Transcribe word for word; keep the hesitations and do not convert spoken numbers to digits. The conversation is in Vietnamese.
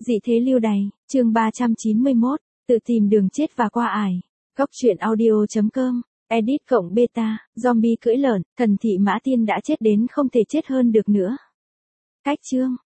Dị thế lưu đày, chương ba trăm chín mươi mốt, tự tìm đường chết và qua ải. Góc truyện audio chấm com, edit cộng beta, zombie cưỡi lợn, thần thị Mã Tiên đã chết đến không thể chết hơn được nữa. Cách chương,